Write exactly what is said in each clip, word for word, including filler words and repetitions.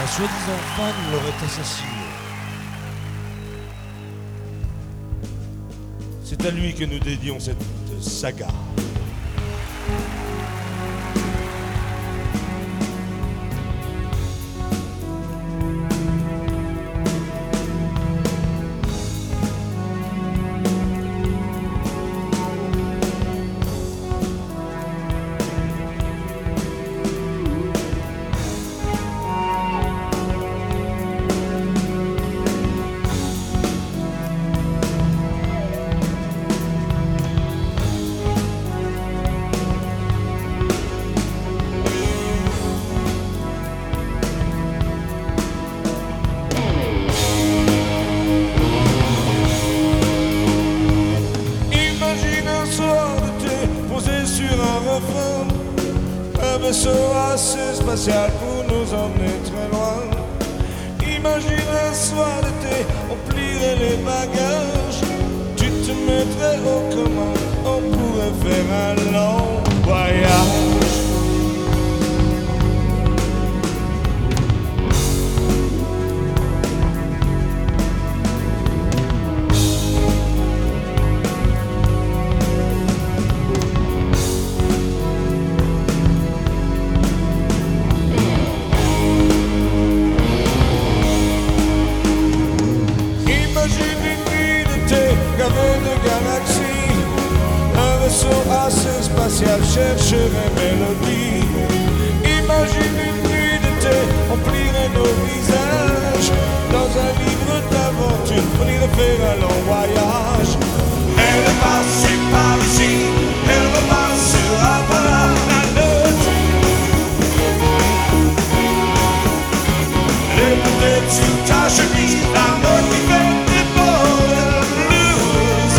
Un soi-disant fan l'aurait assassiné. C'est à lui que nous dédions cette saga. Un vaisseau assez spatial pour nous emmener très loin. Imagine un soir d'été, on plierait les bagages. Tu te mettrais aux commandes, on pourrait faire un long voyage. Assez spatial chercherait mélodie. Imagine une nuit d'été, on plierait nos visages dans un livre d'aventure, on irait faire un long voyage. Elle est passée par ici, elle repassera par là, la note. Les peut-être sur ta chemise, la note qui fait des bords blues.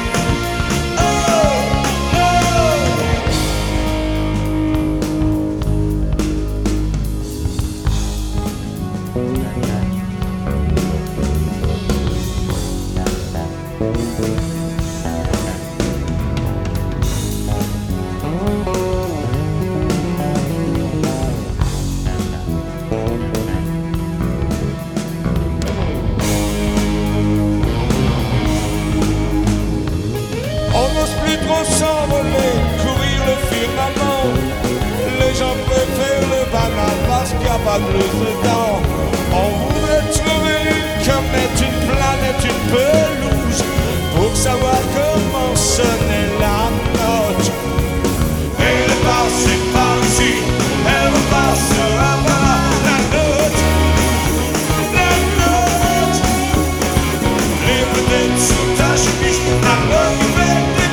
S'envoler, courir le firmament. Les gens préfèrent le banal parce qu'il n'y a pas de plus dedans. On voudrait trouver une comète, une planète, une pelouse pour savoir comment sonnait la note. Elle est passée par ici, elle repassera par là, la note, la note. Les peut-être sous ta chemise, la note qui fait des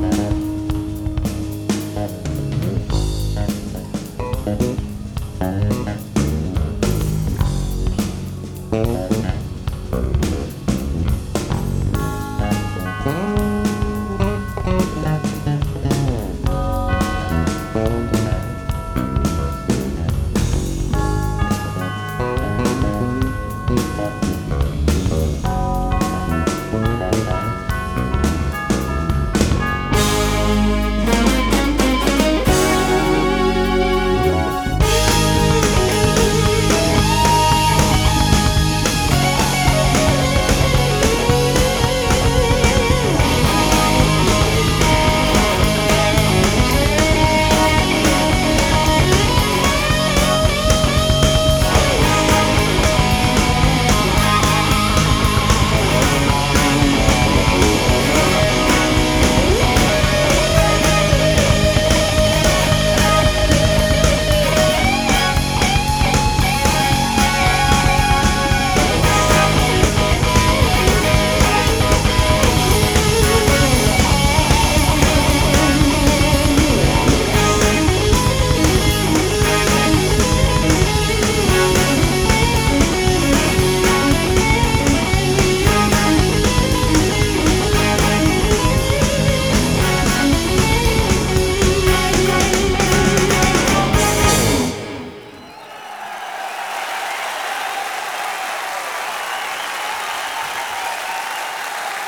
Bye.